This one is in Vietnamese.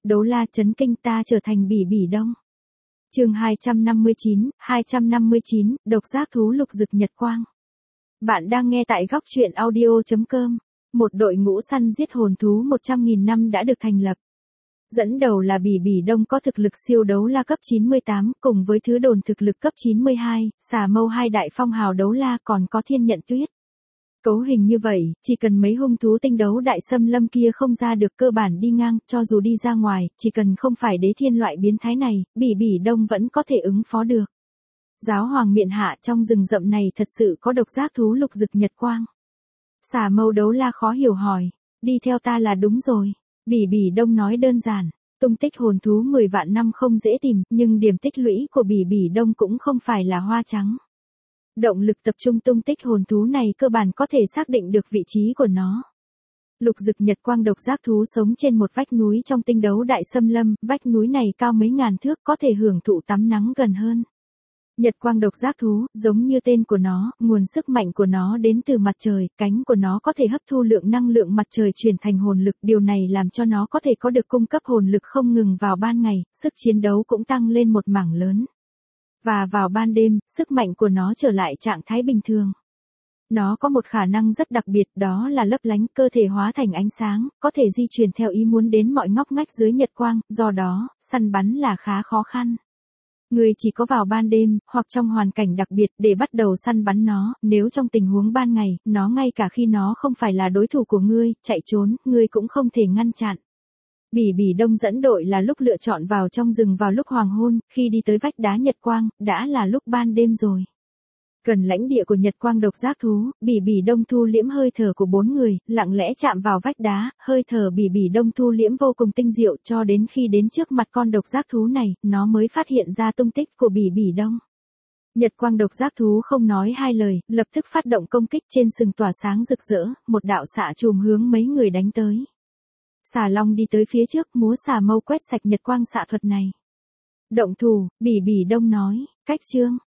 Đấu la chấn kinh ta trở thành Bỉ Bỉ Đông. Chương 259, độc giác thú lục dực nhật quang. Bạn đang nghe tại góc truyện audio.com. Một đội ngũ săn giết hồn thú 100.000 năm đã được thành lập. Dẫn đầu là Bỉ Bỉ Đông có thực lực siêu đấu la cấp 98, cùng với thứ đồn thực lực cấp 92, xà mâu hai đại phong hào đấu la, còn có thiên nhận tuyết. Cấu hình như vậy, chỉ cần mấy hung thú tinh đấu đại xâm lâm kia không ra được, cơ bản đi ngang, cho dù đi ra ngoài, chỉ cần không phải đế thiên loại biến thái này, Bỉ Bỉ Đông vẫn có thể ứng phó được. Giáo hoàng miện hạ, trong rừng rậm này thật sự có độc giác thú lục dực nhật quang. Xà mâu đấu la khó hiểu hỏi, đi theo ta là đúng rồi. Bỉ Bỉ Đông nói đơn giản, tung tích hồn thú 10 vạn năm không dễ tìm, nhưng điểm tích lũy của Bỉ Bỉ Đông cũng không phải là hoa trắng. Động lực tập trung tung tích hồn thú này cơ bản có thể xác định được vị trí của nó. Lục dực nhật quang độc giác thú sống trên một vách núi trong tinh đấu đại xâm lâm, vách núi này cao mấy ngàn thước, có thể hưởng thụ tắm nắng gần hơn. Nhật quang độc giác thú, giống như tên của nó, nguồn sức mạnh của nó đến từ mặt trời, cánh của nó có thể hấp thu lượng năng lượng mặt trời chuyển thành hồn lực, điều này làm cho nó có thể có được cung cấp hồn lực không ngừng vào ban ngày, sức chiến đấu cũng tăng lên một mảng lớn. Và vào ban đêm, sức mạnh của nó trở lại trạng thái bình thường. Nó có một khả năng rất đặc biệt, đó là lấp lánh, cơ thể hóa thành ánh sáng, có thể di chuyển theo ý muốn đến mọi ngóc ngách dưới nhật quang, do đó, săn bắn là khá khó khăn. Người chỉ có vào ban đêm, hoặc trong hoàn cảnh đặc biệt, để bắt đầu săn bắn nó, nếu trong tình huống ban ngày, nó ngay cả khi nó không phải là đối thủ của ngươi, chạy trốn, ngươi cũng không thể ngăn chặn. Bỉ Bỉ Đông dẫn đội là lúc lựa chọn vào trong rừng vào lúc hoàng hôn, khi đi tới vách đá nhật quang, đã là lúc ban đêm rồi. Gần lãnh địa của nhật quang độc giác thú, Bỉ Bỉ Đông thu liễm hơi thở của 4 người, lặng lẽ chạm vào vách đá, hơi thở Bỉ Bỉ Đông thu liễm vô cùng tinh diệu, cho đến khi đến trước mặt con độc giác thú này, nó mới phát hiện ra tung tích của Bỉ Bỉ Đông. Nhật quang độc giác thú không nói hai lời, lập tức phát động công kích, trên sừng tỏa sáng rực rỡ, một đạo xạ chùm hướng mấy người đánh tới. Xà long đi tới phía trước, múa xà mâu quét sạch nhật quang xạ thuật này. Động thủ, Bỉ Bỉ Đông nói, cách chương.